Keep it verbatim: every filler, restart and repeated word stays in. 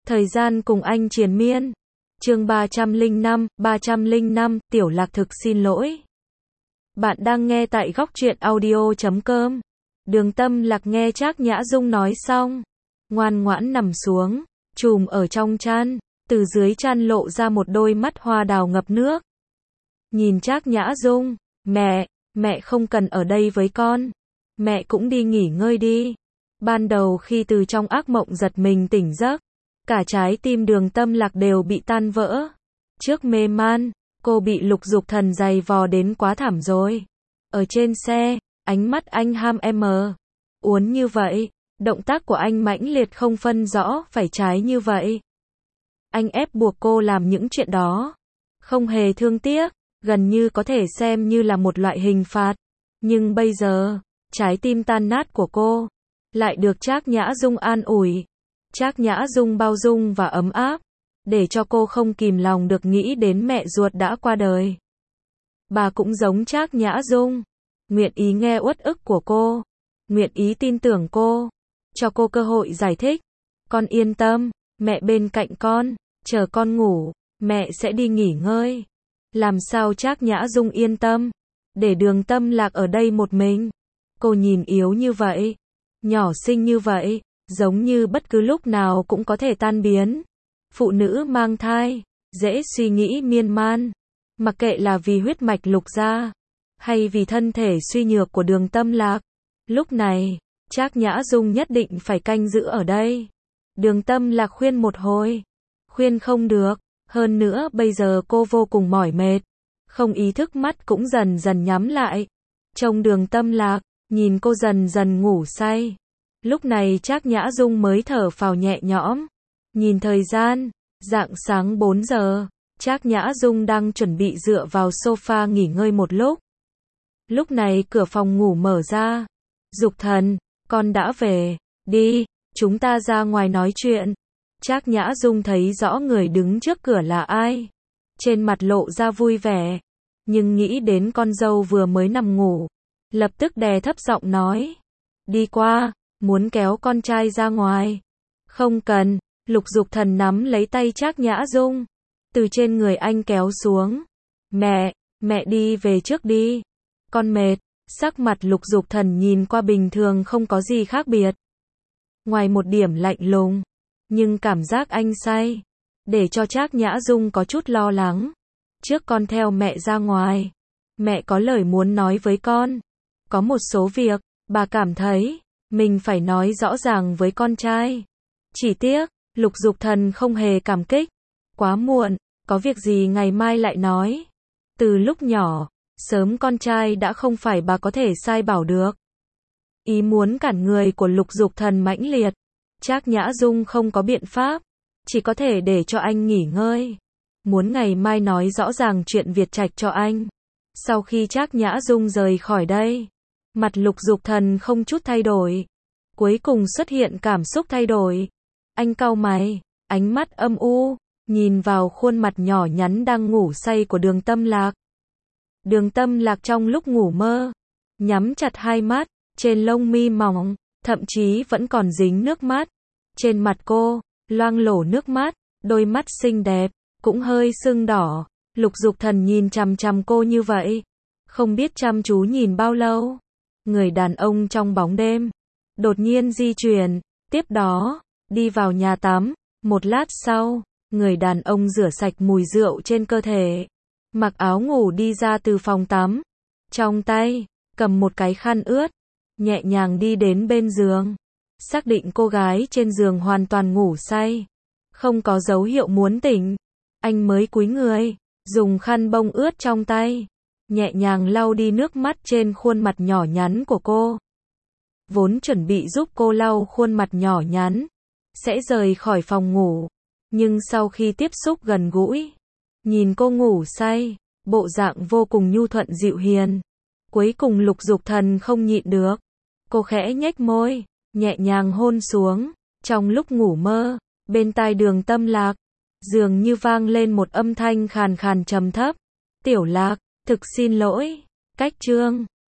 Thời gian cùng anh triền miên. Chương ba trăm lẻ năm, ba trăm lẻ năm, Tiểu Lạc thực xin lỗi. Bạn đang nghe tại góc truyện audio chấm com. Đường Tâm Lạc nghe Trác Nhã Dung nói xong, ngoan ngoãn nằm xuống, chùm ở trong chăn, từ dưới chăn lộ ra một đôi mắt hoa đào ngập nước. Nhìn Trác Nhã Dung, mẹ, mẹ không cần ở đây với con, mẹ cũng đi nghỉ ngơi đi. Ban đầu khi từ trong ác mộng giật mình tỉnh giấc, cả trái tim Đường Tâm Lạc đều bị tan vỡ. Trước mê man, cô bị Lục Dục Thần giày vò đến quá thảm rồi. Ở trên xe, ánh mắt anh ham em uốn như vậy, động tác của anh mãnh liệt không phân rõ phải trái như vậy. Anh ép buộc cô làm những chuyện đó, không hề thương tiếc, gần như có thể xem như là một loại hình phạt. Nhưng bây giờ, trái tim tan nát của cô lại được Trác Nhã Dung an ủi. Trác Nhã Dung bao dung và ấm áp, để cho cô không kìm lòng được nghĩ đến mẹ ruột đã qua đời. Bà cũng giống Trác Nhã Dung, nguyện ý nghe uất ức của cô, nguyện ý tin tưởng cô, cho cô cơ hội giải thích. Con yên tâm, mẹ bên cạnh con, chờ con ngủ, mẹ sẽ đi nghỉ ngơi. Làm sao Trác Nhã Dung yên tâm, để Đường Tâm Lạc ở đây một mình. Cô nhìn yếu như vậy, nhỏ xinh như vậy, giống như bất cứ lúc nào cũng có thể tan biến. Phụ nữ mang thai, dễ suy nghĩ miên man, mặc kệ là vì huyết mạch Lục gia, hay vì thân thể suy nhược của Đường Tâm Lạc. Lúc này, Trác Nhã Dung nhất định phải canh giữ ở đây. Đường Tâm Lạc khuyên một hồi, khuyên không được, hơn nữa bây giờ cô vô cùng mỏi mệt, không ý thức mắt cũng dần dần nhắm lại. Trông Đường Tâm Lạc, nhìn cô dần dần ngủ say. Lúc này Trác Nhã Dung mới thở phào nhẹ nhõm. Nhìn thời gian, rạng sáng bốn giờ, Trác Nhã Dung đang chuẩn bị dựa vào sofa nghỉ ngơi một lúc. Lúc này cửa phòng ngủ mở ra. Dục Thần, con đã về, đi, chúng ta ra ngoài nói chuyện. Trác Nhã Dung thấy rõ người đứng trước cửa là ai, trên mặt lộ ra vui vẻ, nhưng nghĩ đến con dâu vừa mới nằm ngủ, lập tức đè thấp giọng nói, đi qua, muốn kéo con trai ra ngoài. Không cần. Lục Dục Thần nắm lấy tay Trác Nhã Dung, từ trên người anh kéo xuống. Mẹ, mẹ đi về trước đi, con mệt. Sắc mặt Lục Dục Thần nhìn qua bình thường không có gì khác biệt, ngoài một điểm lạnh lùng, nhưng cảm giác anh say, để cho Trác Nhã Dung có chút lo lắng. Trước con theo mẹ ra ngoài, mẹ có lời muốn nói với con. Có một số việc, bà cảm thấy, mình phải nói rõ ràng với con trai. Chỉ tiếc, Lục Dục Thần không hề cảm kích. Quá muộn, có việc gì ngày mai lại nói. Từ lúc nhỏ, sớm con trai đã không phải bà có thể sai bảo được. Ý muốn cản người của Lục Dục Thần mãnh liệt. Trác Nhã Dung không có biện pháp, chỉ có thể để cho anh nghỉ ngơi. Muốn ngày mai nói rõ ràng chuyện Việt Trạch cho anh. Sau khi Trác Nhã Dung rời khỏi đây, mặt Lục Dục Thần không chút thay đổi. Cuối cùng xuất hiện cảm xúc thay đổi. Anh cau mày, ánh mắt âm u, nhìn vào khuôn mặt nhỏ nhắn đang ngủ say của Đường Tâm Lạc. Đường Tâm Lạc trong lúc ngủ mơ, nhắm chặt hai mắt, trên lông mi mỏng, thậm chí vẫn còn dính nước mắt. Trên mặt cô, loang lổ nước mắt, đôi mắt xinh đẹp, cũng hơi sưng đỏ. Lục Dục Thần nhìn chằm chằm cô như vậy, không biết chăm chú nhìn bao lâu. Người đàn ông trong bóng đêm, đột nhiên di chuyển, tiếp đó, đi vào nhà tắm. Một lát sau, người đàn ông rửa sạch mùi rượu trên cơ thể, mặc áo ngủ đi ra từ phòng tắm. Trong tay, cầm một cái khăn ướt, nhẹ nhàng đi đến bên giường. Xác định cô gái trên giường hoàn toàn ngủ say, không có dấu hiệu muốn tỉnh, anh mới cúi người, dùng khăn bông ướt trong tay, nhẹ nhàng lau đi nước mắt trên khuôn mặt nhỏ nhắn của cô. Vốn chuẩn bị giúp cô lau khuôn mặt nhỏ nhắn, sẽ rời khỏi phòng ngủ, nhưng sau khi tiếp xúc gần gũi, nhìn cô ngủ say, bộ dạng vô cùng nhu thuận dịu hiền, cuối cùng Lục Dục Thần không nhịn được, cô khẽ nhếch môi, nhẹ nhàng hôn xuống. Trong lúc ngủ mơ, bên tai Đường Tâm Lạc, dường như vang lên một âm thanh khàn khàn trầm thấp. Tiểu Lạc, thực xin lỗi. Cách chương